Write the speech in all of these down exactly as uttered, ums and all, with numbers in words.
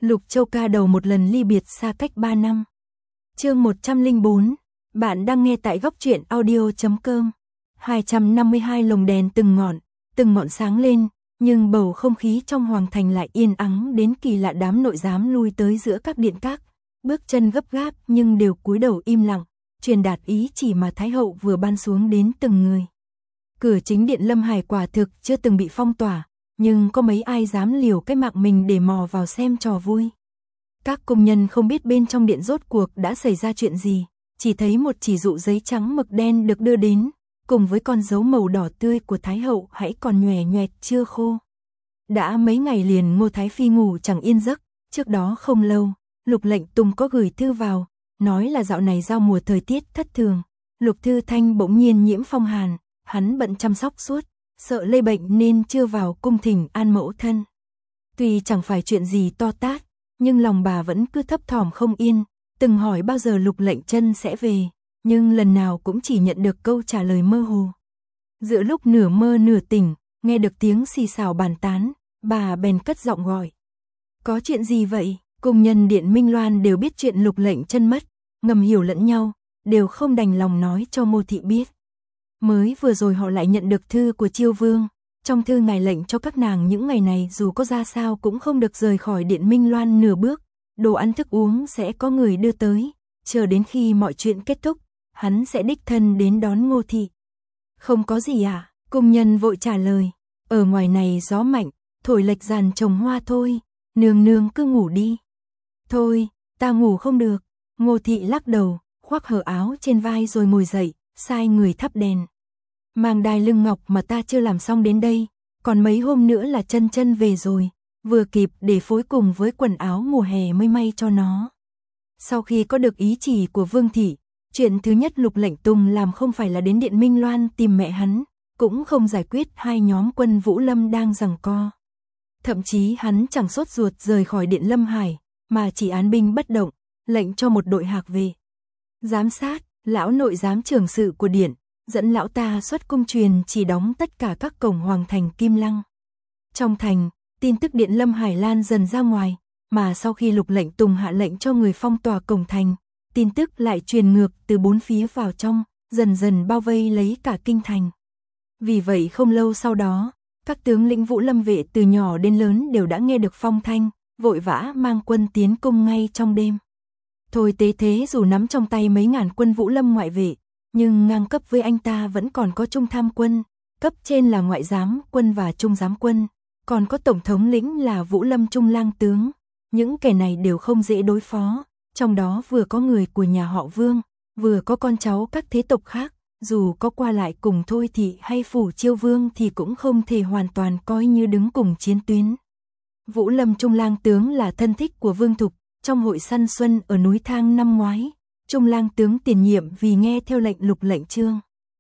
Lục Châu ca đầu một lần ly biệt xa cách ba năm. Chương một trăm lẻ bốn, bạn đang nghe tại góc truyện audio chấm com. hai trăm năm mươi hai lồng đèn từng ngọn, từng ngọn sáng lên, nhưng bầu không khí trong hoàng thành lại yên ắng đến kỳ lạ. Đám nội giám lui tới giữa các điện các, bước chân gấp gáp nhưng đều cúi đầu im lặng, truyền đạt ý chỉ mà Thái hậu vừa ban xuống đến từng người. Cửa chính điện Lâm Hải quả thực chưa từng bị phong tỏa, nhưng có mấy ai dám liều cái mạng mình để mò vào xem trò vui. Các công nhân không biết bên trong điện rốt cuộc đã xảy ra chuyện gì, chỉ thấy một chỉ dụ giấy trắng mực đen được đưa đến, cùng với con dấu màu đỏ tươi của Thái hậu hãy còn nhòe nhoẹt chưa khô. Đã mấy ngày liền Ngô Thái Phi ngủ chẳng yên giấc, trước đó không lâu, Lục Lệnh Tùng có gửi thư vào, nói là dạo này giao mùa thời tiết thất thường, Lục Thư Thanh bỗng nhiên nhiễm phong hàn, hắn bận chăm sóc suốt, sợ lây bệnh nên chưa vào cung thỉnh an mẫu thân. Tuy chẳng phải chuyện gì to tát, nhưng lòng bà vẫn cứ thấp thỏm không yên, từng hỏi bao giờ Lục Lệnh Chân sẽ về, nhưng lần nào cũng chỉ nhận được câu trả lời mơ hồ. Giữa lúc nửa mơ nửa tỉnh, nghe được tiếng xì xào bàn tán, bà bèn cất giọng gọi. Có chuyện gì vậy? Cung nhân điện Minh Loan đều biết chuyện Lục Lệnh Chân mất, ngầm hiểu lẫn nhau, đều không đành lòng nói cho Mô Thị biết. Mới vừa rồi họ lại nhận được thư của Chiêu Vương, trong thư ngài lệnh cho các nàng những ngày này dù có ra sao cũng không được rời khỏi điện Minh Loan nửa bước, đồ ăn thức uống sẽ có người đưa tới, chờ đến khi mọi chuyện kết thúc, hắn sẽ đích thân đến đón Ngô Thị. Không có gì à? Cung nhân vội trả lời, ở ngoài này gió mạnh, thổi lệch giàn trồng hoa thôi, nương nương cứ ngủ đi. Thôi, ta ngủ không được. Ngô Thị lắc đầu, khoác hở áo trên vai rồi ngồi dậy, sai người thắp đèn. Mang đai lưng ngọc mà ta chưa làm xong đến đây, còn mấy hôm nữa là Chân Chân về rồi, vừa kịp để phối cùng với quần áo mùa hè mới may cho nó. Sau khi có được ý chỉ của Vương Thị, chuyện thứ nhất Lục Lệnh Tùng làm không phải là đến điện Minh Loan tìm mẹ hắn, cũng không giải quyết hai nhóm quân Vũ Lâm đang giằng co. Thậm chí hắn chẳng sốt ruột rời khỏi điện Lâm Hải, mà chỉ án binh bất động, lệnh cho một đội hạc về. Giám sát, lão nội giám trưởng sự của điện, dẫn lão ta xuất cung truyền chỉ đóng tất cả các cổng hoàng thành Kim Lăng. Trong thành, tin tức điện Lâm Hải lan dần ra ngoài, mà sau khi Lục Lệnh Tùng hạ lệnh cho người phong tỏa cổng thành, tin tức lại truyền ngược từ bốn phía vào trong, dần dần bao vây lấy cả kinh thành. Vì vậy không lâu sau đó, các tướng lĩnh Vũ Lâm vệ từ nhỏ đến lớn đều đã nghe được phong thanh, vội vã mang quân tiến cung ngay trong đêm. Thôi Tế Thế dù nắm trong tay mấy ngàn quân Vũ Lâm ngoại vệ, nhưng ngang cấp với anh ta vẫn còn có trung tham quân, cấp trên là ngoại giám quân và trung giám quân, còn có tổng thống lĩnh là Vũ Lâm trung lang tướng. Những kẻ này đều không dễ đối phó, trong đó vừa có người của nhà họ Vương, vừa có con cháu các thế tộc khác, dù có qua lại cùng Thôi Thị hay phủ Chiêu Vương thì cũng không thể hoàn toàn coi như đứng cùng chiến tuyến. Vũ Lâm trung lang tướng là thân thích của Vương Thục, trong hội săn xuân ở núi Thang năm ngoái, trung lang tướng tiền nhiệm vì nghe theo lệnh Lục Lệnh Chương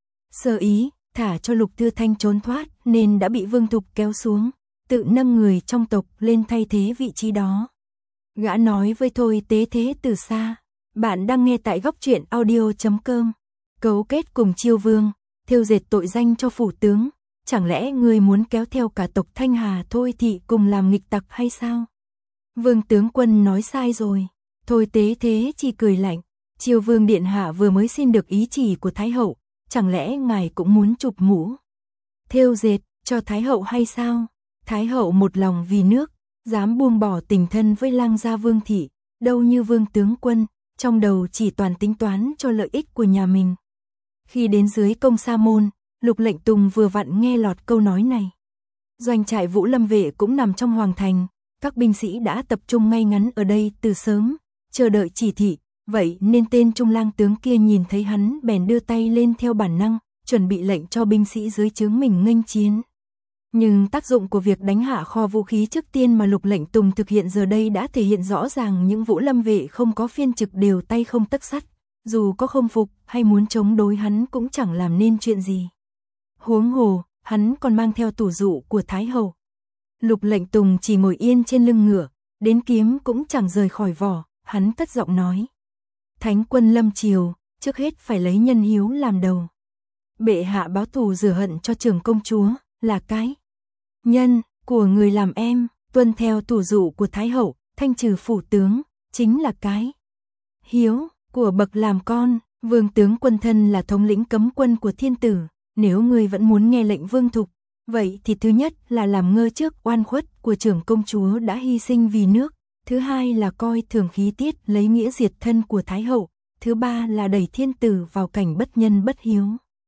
sơ ý, thả cho Lục Thư Thanh trốn thoát nên đã bị Vương Thục kéo xuống, tự nâng người trong tộc lên thay thế vị trí đó. Gã nói với Thôi Tế Thế từ xa, bạn đang nghe tại góc truyện audio chấm com. Cấu kết cùng Chiêu Vương, thêu dệt tội danh cho phủ tướng, chẳng lẽ ngươi muốn kéo theo cả tộc Thanh Hà Thôi Thị cùng làm nghịch tặc hay sao? Vương tướng quân nói sai rồi. Thôi Tế Thế chỉ cười lạnh, Chiêu Vương điện hạ vừa mới xin được ý chỉ của Thái hậu, chẳng lẽ ngài cũng muốn chụp mũ thêu dệt cho Thái hậu hay sao? Thái hậu một lòng vì nước, dám buông bỏ tình thân với lang gia Vương Thị, đâu như Vương tướng quân, trong đầu chỉ toàn tính toán cho lợi ích của nhà mình. Khi đến dưới Công Sa Môn, Lục Lệnh Tùng vừa vặn nghe lọt câu nói này. Doanh trại Vũ Lâm vệ cũng nằm trong hoàng thành, các binh sĩ đã tập trung ngay ngắn ở đây từ sớm, chờ đợi chỉ thị, vậy nên tên trung lang tướng kia nhìn thấy hắn bèn đưa tay lên theo bản năng, chuẩn bị lệnh cho binh sĩ dưới trướng mình nghênh chiến. Nhưng tác dụng của việc đánh hạ kho vũ khí trước tiên mà Lục Lệnh Tùng thực hiện giờ đây đã thể hiện rõ ràng. Những Vũ Lâm vệ không có phiên trực đều tay không tấc sắt, dù có không phục hay muốn chống đối hắn cũng chẳng làm nên chuyện gì. Huống hồ, hắn còn mang theo tủ dụ của Thái hậu. Lục Lệnh Tùng chỉ ngồi yên trên lưng ngựa, đến kiếm cũng chẳng rời khỏi vỏ, hắn cất giọng nói. Thánh quân lâm triều, trước hết phải lấy nhân hiếu làm đầu. Bệ hạ báo thù rửa hận cho trưởng công chúa, là cái nhân của người làm em, tuân theo tủ dụ của Thái hậu, thanh trừ phủ tướng, chính là cái hiếu của bậc làm con. Vương tướng quân thân là thống lĩnh cấm quân của thiên tử, nếu ngươi vẫn muốn nghe lệnh vương thục, vậy thì thứ nhất là làm ngơ trước oan khuất của trưởng công chúa đã hy sinh vì nước, thứ hai là coi thường khí tiết lấy nghĩa diệt thân của Thái hậu, thứ ba là đẩy thiên tử vào cảnh bất nhân bất hiếu.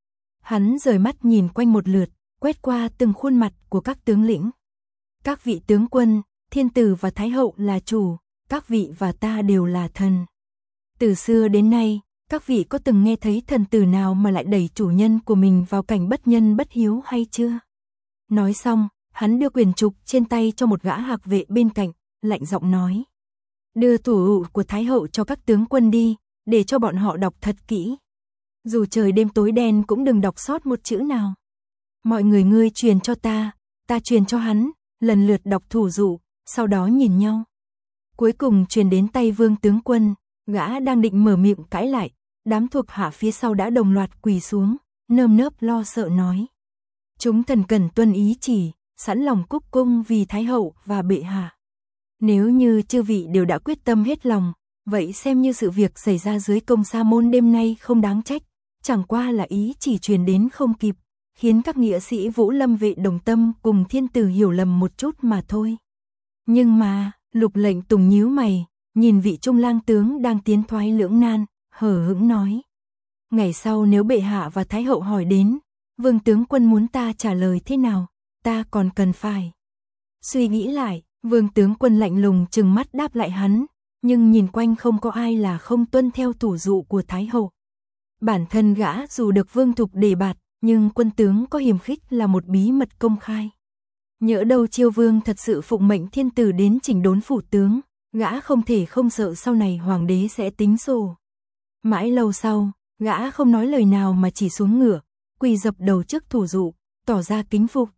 Hắn rời mắt nhìn quanh một lượt, quét qua từng khuôn mặt của các tướng lĩnh. Các vị tướng quân, thiên tử và Thái hậu là chủ, các vị và ta đều là thần. Từ xưa đến nay, các vị có từng nghe thấy thần tử nào mà lại đẩy chủ nhân của mình vào cảnh bất nhân bất hiếu hay chưa? Nói xong, hắn đưa quyền trục trên tay cho một gã hạc vệ bên cạnh, lạnh giọng nói. Đưa thủ của Thái hậu cho các tướng quân đi, để cho bọn họ đọc thật kỹ. Dù trời đêm tối đen cũng đừng đọc sót một chữ nào. Mọi người ngươi truyền cho ta, ta truyền cho hắn, lần lượt đọc thủ dụ, sau đó nhìn nhau. Cuối cùng truyền đến tay vương tướng quân, gã đang định mở miệng cãi lại, đám thuộc hạ phía sau đã đồng loạt quỳ xuống, nơm nớp lo sợ nói. Chúng thần cần tuân ý chỉ, sẵn lòng cúc cung vì Thái hậu và bệ hạ. Nếu như chư vị đều đã quyết tâm hết lòng, vậy xem như sự việc xảy ra dưới công sa môn đêm nay không đáng trách, chẳng qua là ý chỉ truyền đến không kịp, khiến các nghĩa sĩ Vũ Lâm vệ đồng tâm cùng thiên tử hiểu lầm một chút mà thôi. Nhưng mà, Lục Lệnh Tùng nhíu mày, nhìn vị trung lang tướng đang tiến thoái lưỡng nan, hờ hững nói. Ngày sau nếu bệ hạ và Thái hậu hỏi đến, vương tướng quân muốn ta trả lời thế nào, ta còn cần phải suy nghĩ lại. Vương tướng quân lạnh lùng trừng mắt đáp lại hắn, nhưng nhìn quanh không có ai là không tuân theo thủ dụ của Thái hậu. Bản thân gã dù được vương thục đề bạt, nhưng quân tướng có hiềm khích là một bí mật công khai. Nhỡ đâu Chiêu vương thật sự phụng mệnh thiên tử đến chỉnh đốn phủ tướng, gã không thể không sợ sau này hoàng đế sẽ tính sổ. Mãi lâu sau, gã không nói lời nào mà chỉ xuống ngựa, quỳ dập đầu trước thủ dụ, tỏ ra kính phục.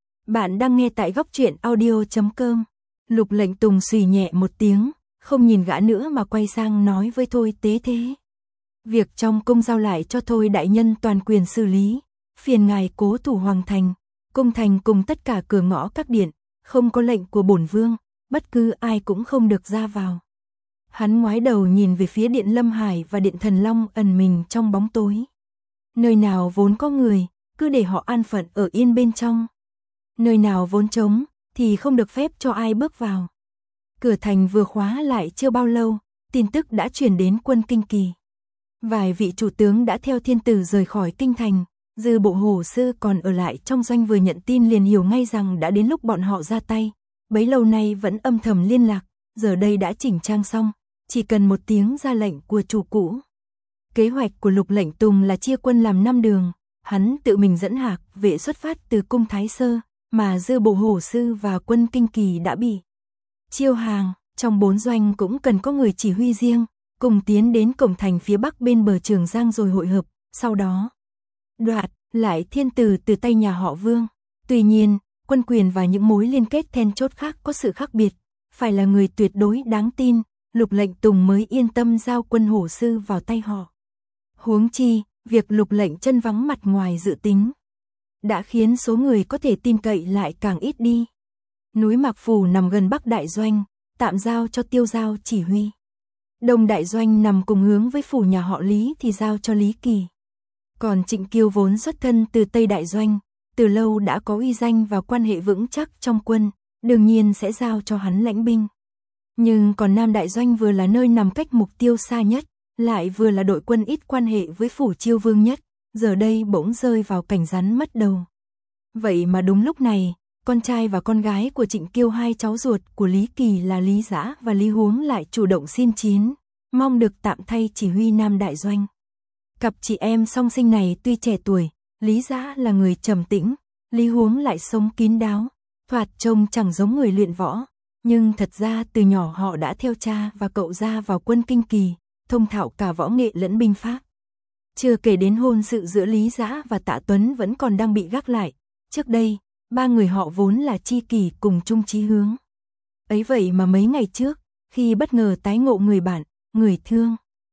Bạn đang nghe tại góc truyện audio chấm com. Lục Lệnh Tùng xùy nhẹ một tiếng, không nhìn gã nữa mà quay sang nói với Thôi Tế Thế. Việc trong cung giao lại cho Thôi đại nhân toàn quyền xử lý, phiền ngài cố thủ hoàng thành, cung thành cùng tất cả cửa ngõ các điện, không có lệnh của bổn vương, bất cứ ai cũng không được ra vào. Hắn ngoái đầu nhìn về phía điện Lâm Hải và điện Thần Long ẩn mình trong bóng tối. Nơi nào vốn có người, cứ để họ an phận ở yên bên trong. Nơi nào vốn trống, thì không được phép cho ai bước vào. Cửa thành vừa khóa lại chưa bao lâu, tin tức đã truyền đến quân Kinh Kỳ. Vài vị chủ tướng đã theo thiên tử rời khỏi kinh thành, dư bộ hồ sư còn ở lại trong doanh vừa nhận tin liền hiểu ngay rằng đã đến lúc bọn họ ra tay. Bấy lâu nay vẫn âm thầm liên lạc, giờ đây đã chỉnh trang xong, chỉ cần một tiếng ra lệnh của chủ cũ. Kế hoạch của Lục Lệnh Tùng là chia quân làm năm đường, hắn tự mình dẫn hạc vệ xuất phát từ cung Thái Sơ, mà dư bộ hổ sư và quân Kinh Kỳ đã bị chiêu hàng, trong bốn doanh cũng cần có người chỉ huy riêng, cùng tiến đến cổng thành phía bắc bên bờ Trường Giang rồi hội hợp, sau đó đoạt lại thiên tử từ tay nhà họ Vương. Tuy nhiên, quân quyền và những mối liên kết then chốt khác có sự khác biệt, phải là người tuyệt đối đáng tin, Lục Lệnh Tùng mới yên tâm giao quân hổ sư vào tay họ. Huống chi, việc Lục Lệnh chân vắng mặt ngoài dự tính đã khiến số người có thể tin cậy lại càng ít đi. Núi Mạc Phủ nằm gần Bắc Đại Doanh, tạm giao cho Tiêu Giao chỉ huy. Đông Đại Doanh nằm cùng hướng với phủ nhà họ Lý thì giao cho Lý Kỳ. Còn Trịnh Kiêu vốn xuất thân từ Tây Đại Doanh, từ lâu đã có uy danh và quan hệ vững chắc trong quân, đương nhiên sẽ giao cho hắn lãnh binh. Nhưng còn Nam Đại Doanh vừa là nơi nằm cách mục tiêu xa nhất, lại vừa là đội quân ít quan hệ với phủ Chiêu Vương nhất, giờ đây bỗng rơi vào cảnh rắn mất đầu. Vậy mà đúng lúc này, con trai và con gái của Trịnh Kiêu, hai cháu ruột của Lý Kỳ là Lý Dã và Lý Huống lại chủ động xin chiến, mong được tạm thay chỉ huy Nam Đại Doanh. Cặp chị em song sinh này tuy trẻ tuổi, Lý Dã là người trầm tĩnh, Lý Huống lại sống kín đáo, thoạt trông chẳng giống người luyện võ, nhưng thật ra từ nhỏ họ đã theo cha và cậu ra vào quân Kinh Kỳ, thông thạo cả võ nghệ lẫn binh pháp. Chưa kể đến hôn sự giữa Lý Dã và Tạ Tuấn vẫn còn đang bị gác lại. Trước đây, ba người họ vốn là tri kỷ cùng chung chí hướng. Ấy vậy mà mấy ngày trước, khi bất ngờ tái ngộ người bạn, người thương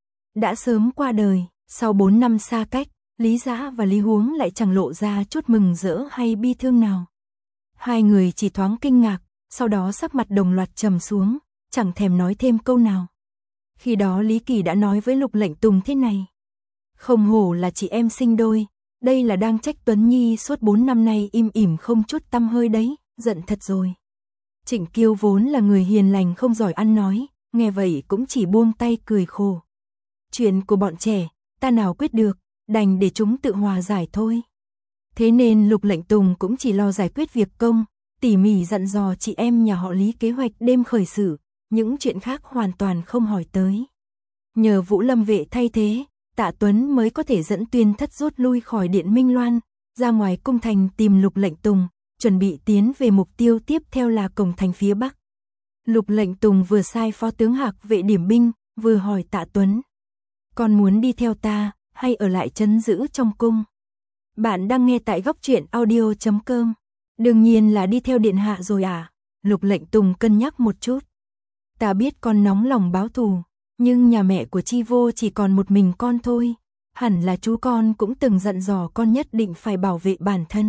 đã sớm qua đời, sau bốn năm xa cách, Lý Dã và Lý Huống lại chẳng lộ ra chút mừng rỡ hay bi thương nào. Hai người chỉ thoáng kinh ngạc, sau đó sắc mặt đồng loạt trầm xuống, chẳng thèm nói thêm câu nào. Khi đó Lý Kỳ đã nói với Lục Lệnh Tùng thế này: không hổ là chị em sinh đôi, đây là đang trách Tuấn Nhi suốt bốn năm nay im ỉm không chút tăm hơi đấy, giận thật rồi. Trịnh Kiêu vốn là người hiền lành không giỏi ăn nói, nghe vậy cũng chỉ buông tay cười khổ. Chuyện của bọn trẻ, ta nào quyết được, đành để chúng tự hòa giải thôi. Thế nên Lục Lệnh Tùng cũng chỉ lo giải quyết việc công, tỉ mỉ dặn dò chị em nhà họ Lý kế hoạch đêm khởi xử, những chuyện khác hoàn toàn không hỏi tới. Nhờ Vũ Lâm vệ thay thế, Tạ Tuấn mới có thể dẫn Tuyên Thất rút lui khỏi Điện Minh Loan, ra ngoài cung thành tìm Lục Lệnh Tùng, chuẩn bị tiến về mục tiêu tiếp theo là cổng thành phía Bắc. Lục Lệnh Tùng vừa sai phó tướng Hạc vệ điểm binh, vừa hỏi Tạ Tuấn: con muốn đi theo ta, hay ở lại trấn giữ trong cung? Bạn đang nghe tại góc truyện audio chấm com. Đương nhiên là đi theo điện hạ rồi à? Lục Lệnh Tùng cân nhắc một chút. Ta biết con nóng lòng báo thù, nhưng nhà mẹ của Chi Vô chỉ còn một mình con thôi. Hẳn là chú con cũng từng dặn dò con nhất định phải bảo vệ bản thân.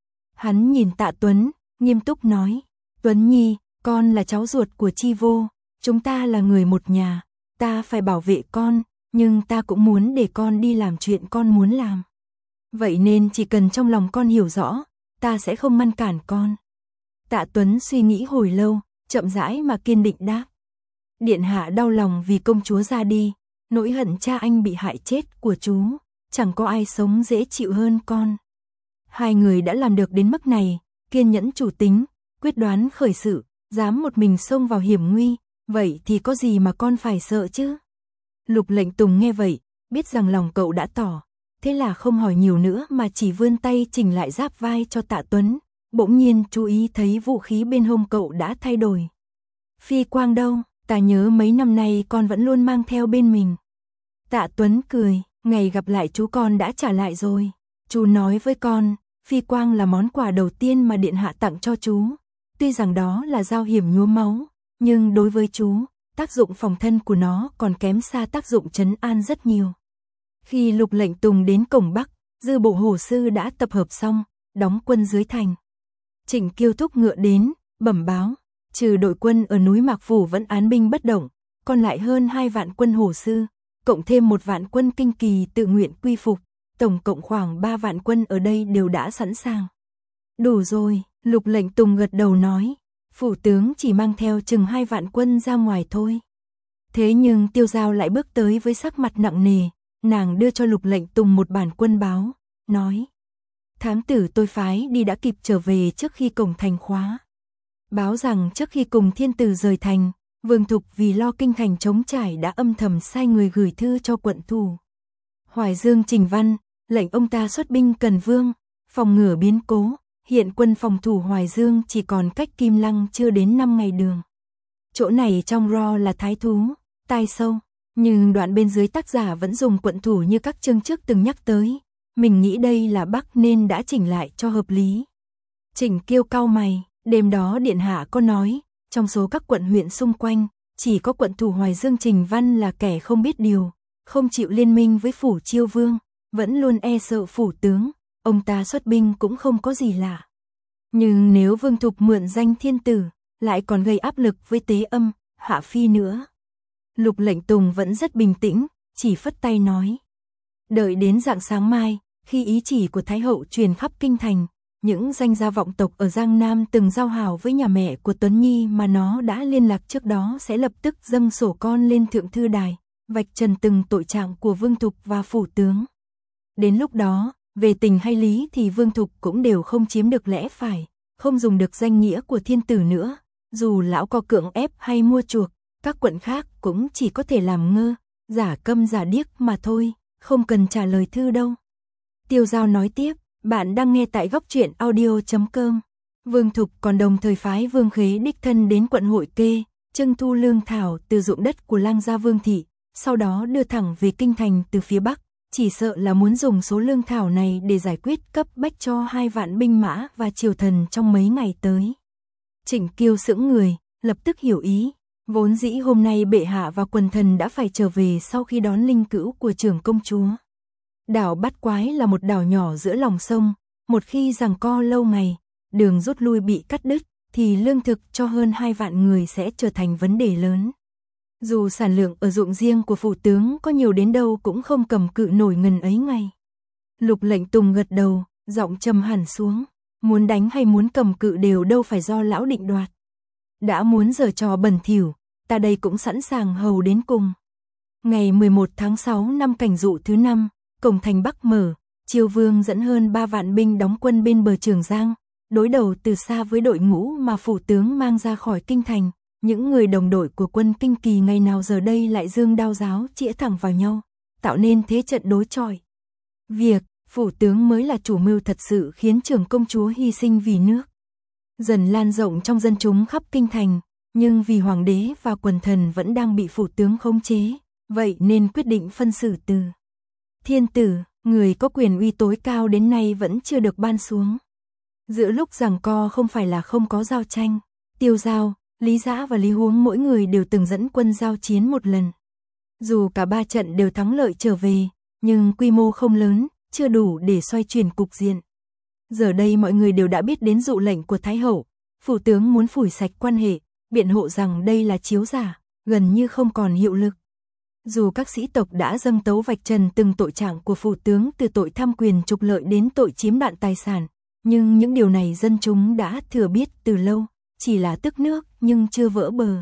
Hắn nhìn Tạ Tuấn, nghiêm túc nói: Tuấn Nhi, con là cháu ruột của Chi Vô, chúng ta là người một nhà, ta phải bảo vệ con, nhưng ta cũng muốn để con đi làm chuyện con muốn làm. Vậy nên chỉ cần trong lòng con hiểu rõ, ta sẽ không ngăn cản con. Tạ Tuấn suy nghĩ hồi lâu, chậm rãi mà kiên định đáp: điện hạ đau lòng vì công chúa ra đi, nỗi hận cha anh bị hại chết của chú, chẳng có ai sống dễ chịu hơn con. Hai người đã làm được đến mức này, kiên nhẫn chủ tính, quyết đoán khởi sự, dám một mình xông vào hiểm nguy, vậy thì có gì mà con phải sợ chứ? Lục Lệnh Tùng nghe vậy, biết rằng lòng cậu đã tỏ, thế là không hỏi nhiều nữa mà chỉ vươn tay chỉnh lại giáp vai cho Tạ Tuấn, bỗng nhiên chú ý thấy vũ khí bên hông cậu đã thay đổi. Phi quang đâu, ta nhớ mấy năm nay con vẫn luôn mang theo bên mình. Tạ Tuấn cười, ngày gặp lại chú con đã trả lại rồi. Chú nói với con, phi quang là món quà đầu tiên mà điện hạ tặng cho chú. Tuy rằng đó là dao hiểm nhuốm máu, nhưng đối với chú, tác dụng phòng thân của nó còn kém xa tác dụng trấn an rất nhiều. Khi Lục Lệnh Tùng đến cổng Bắc, dư bộ hổ sư đã tập hợp xong, đóng quân dưới thành. Trịnh Kiêu thúc ngựa đến, bẩm báo, trừ đội quân ở núi Mạc Phủ vẫn án binh bất động, còn lại hơn hai vạn quân hổ sư, cộng thêm một vạn quân kinh kỳ tự nguyện quy phục, tổng cộng khoảng ba vạn quân ở đây đều đã sẵn sàng. Đủ rồi, Lục Lệnh Tùng gật đầu nói, phủ tướng chỉ mang theo chừng hai vạn quân ra ngoài thôi. Thế nhưng Tiêu Giao lại bước tới với sắc mặt nặng nề, nàng đưa cho Lục Lệnh Tùng một bản quân báo, nói: thám tử tôi phái đi đã kịp trở về trước khi cổng thành khóa. Báo rằng trước khi cùng thiên tử rời thành, Vương Thục vì lo kinh thành trống trải đã âm thầm sai người gửi thư cho quận thủ Hoài Dương Trình Văn, lệnh ông ta xuất binh Cần Vương, phòng ngừa biến cố. Hiện quân phòng thủ Hoài Dương chỉ còn cách Kim Lăng chưa đến năm ngày đường. Chỗ này trong ro là thái thú, tai sâu, nhưng đoạn bên dưới tác giả vẫn dùng quận thủ như các chương trước từng nhắc tới. Mình nghĩ đây là Bắc nên đã chỉnh lại cho hợp lý. Trịnh Kiêu cau mày, đêm đó điện hạ có nói, trong số các quận huyện xung quanh, chỉ có quận thủ Hoài Dương Trình Văn là kẻ không biết điều, không chịu liên minh với phủ Chiêu Vương, vẫn luôn e sợ phủ tướng, ông ta xuất binh cũng không có gì lạ. Nhưng nếu Vương Thục mượn danh thiên tử, lại còn gây áp lực với Tế Âm, Hạ Phi nữa. Lục Lệnh Tùng vẫn rất bình tĩnh, chỉ phất tay nói: đợi đến rạng sáng mai, khi ý chỉ của Thái Hậu truyền khắp kinh thành, những danh gia vọng tộc ở Giang Nam từng giao hảo với nhà mẹ của Tuấn Nhi mà nó đã liên lạc trước đó sẽ lập tức dâng sổ con lên thượng thư đài, vạch trần từng tội trạng của Vương Thục và phủ tướng. Đến lúc đó, về tình hay lý thì Vương Thục cũng đều không chiếm được lẽ phải, không dùng được danh nghĩa của thiên tử nữa, dù lão có cưỡng ép hay mua chuộc, các quận khác cũng chỉ có thể làm ngơ, giả câm giả điếc mà thôi, không cần trả lời thư đâu. Tiêu Giao nói tiếp, bạn đang nghe tại góc truyện audio chấm com. Vương Thục còn đồng thời phái Vương Khế đích thân đến quận Hội Kê, trưng thu lương thảo từ ruộng đất của Lang gia Vương thị, sau đó đưa thẳng về kinh thành từ phía Bắc, chỉ sợ là muốn dùng số lương thảo này để giải quyết cấp bách cho hai vạn binh mã và triều thần trong mấy ngày tới. Trịnh Kiêu sững người, lập tức hiểu ý, vốn dĩ hôm nay bệ hạ và quần thần đã phải trở về sau khi đón linh cữu của trưởng công chúa. Đảo Bát Quái là một đảo nhỏ giữa lòng sông, một khi giằng co lâu ngày, đường rút lui bị cắt đứt, thì lương thực cho hơn hai vạn người sẽ trở thành vấn đề lớn. Dù sản lượng ở ruộng riêng của phủ tướng có nhiều đến đâu cũng không cầm cự nổi ngần ấy ngày. Lục Lệnh Tùng gật đầu, giọng trầm hẳn xuống, muốn đánh hay muốn cầm cự đều đâu phải do lão định đoạt. Đã muốn giở trò bẩn thỉu, ta đây cũng sẵn sàng hầu đến cùng. Ngày mười một tháng sáu năm Cảnh Dụ thứ năm, cổng thành Bắc mở, Chiêu Vương dẫn hơn ba vạn binh đóng quân bên bờ Trường Giang, đối đầu từ xa với đội ngũ mà phủ tướng mang ra khỏi kinh thành. Những người đồng đội của quân Kinh Kỳ ngày nào giờ đây lại giương đao giáo chĩa thẳng vào nhau, tạo nên thế trận đối chọi. Việc phủ tướng mới là chủ mưu thật sự khiến trưởng công chúa hy sinh vì nước. Dần lan rộng trong dân chúng khắp kinh thành, nhưng vì hoàng đế và quần thần vẫn đang bị phủ tướng khống chế, vậy nên quyết định phân xử từ thiên tử, người có quyền uy tối cao đến nay vẫn chưa được ban xuống. Giữa lúc giằng co không phải là không có giao tranh, Tiêu Giao, Lý Dã và Lý Huống mỗi người đều từng dẫn quân giao chiến một lần. Dù cả ba trận đều thắng lợi trở về, nhưng quy mô không lớn, chưa đủ để xoay chuyển cục diện. Giờ đây mọi người đều đã biết đến dụ lệnh của Thái Hậu, phủ tướng muốn phủi sạch quan hệ, biện hộ rằng đây là chiếu giả, gần như không còn hiệu lực. Dù các sĩ tộc đã dâng tấu vạch trần từng tội trạng của phủ tướng từ tội tham quyền trục lợi đến tội chiếm đoạt tài sản, nhưng những điều này dân chúng đã thừa biết từ lâu, chỉ là tức nước nhưng chưa vỡ bờ.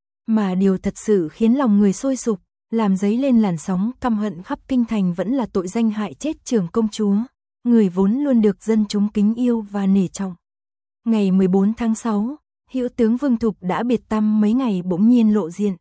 Mà điều thật sự khiến lòng người sôi sục, làm dấy lên làn sóng căm hận khắp kinh thành vẫn là tội danh hại chết trưởng công chúa, người vốn luôn được dân chúng kính yêu và nể trọng. Ngày mười bốn tháng sáu, Hữu tướng Vương Thục đã biệt tăm mấy ngày bỗng nhiên lộ diện.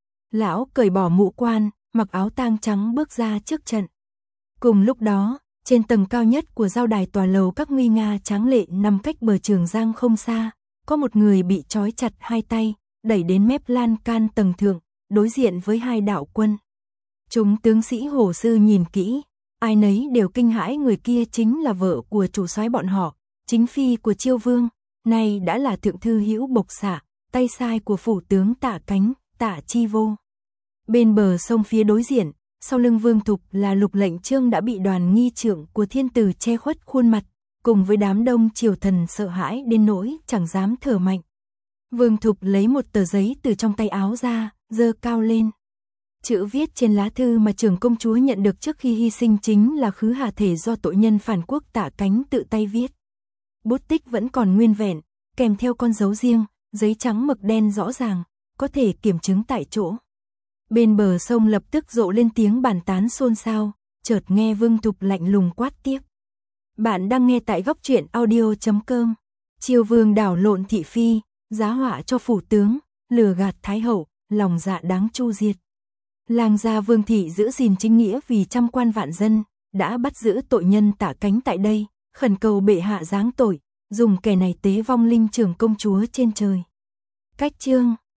Lão cởi bỏ mũ quan, mặc áo tang trắng bước ra trước trận. Cùng lúc đó, trên tầng cao nhất của giao đài tòa lầu các nguy nga tráng lệ nằm cách bờ Trường Giang không xa, có một người bị trói chặt hai tay, đẩy đến mép lan can tầng thượng, đối diện với hai đạo quân. Chúng tướng sĩ Hồ Sư nhìn kỹ, ai nấy đều kinh hãi, người kia chính là vợ của chủ soái bọn họ, chính phi của Chiêu Vương, nay đã là thượng thư Hữu Bộc Xạ, tay sai của phủ tướng Tạ Cánh, Tạ Chi Vô. Bên bờ sông phía đối diện, sau lưng Vương Thục là Lục Lệnh Chương đã bị đoàn nghi trượng của thiên tử che khuất khuôn mặt, cùng với đám đông triều thần sợ hãi đến nỗi chẳng dám thở mạnh. Vương Thục lấy một tờ giấy từ trong tay áo ra, giơ cao lên. Chữ viết trên lá thư mà trưởng công chúa nhận được trước khi hy sinh chính là khứ hà thể do tội nhân phản quốc Tạ Cánh tự tay viết. Bút tích vẫn còn nguyên vẹn, kèm theo con dấu riêng, giấy trắng mực đen rõ ràng, có thể kiểm chứng tại chỗ. Bên bờ sông lập tức rộ lên tiếng bàn tán xôn xao, chợt nghe Vương Thục lạnh lùng quát tiếp. Bạn đang nghe tại góc truyện audio chấm com. Chiêu Vương đảo lộn thị phi, giá họa cho phủ tướng, lừa gạt Thái Hậu, lòng dạ đáng chu diệt. Lang gia Vương thị giữ gìn chính nghĩa vì trăm quan vạn dân, đã bắt giữ tội nhân Tạ Cánh tại đây, khẩn cầu bệ hạ giáng tội, dùng kẻ này tế vong linh trưởng công chúa trên trời. Cách chương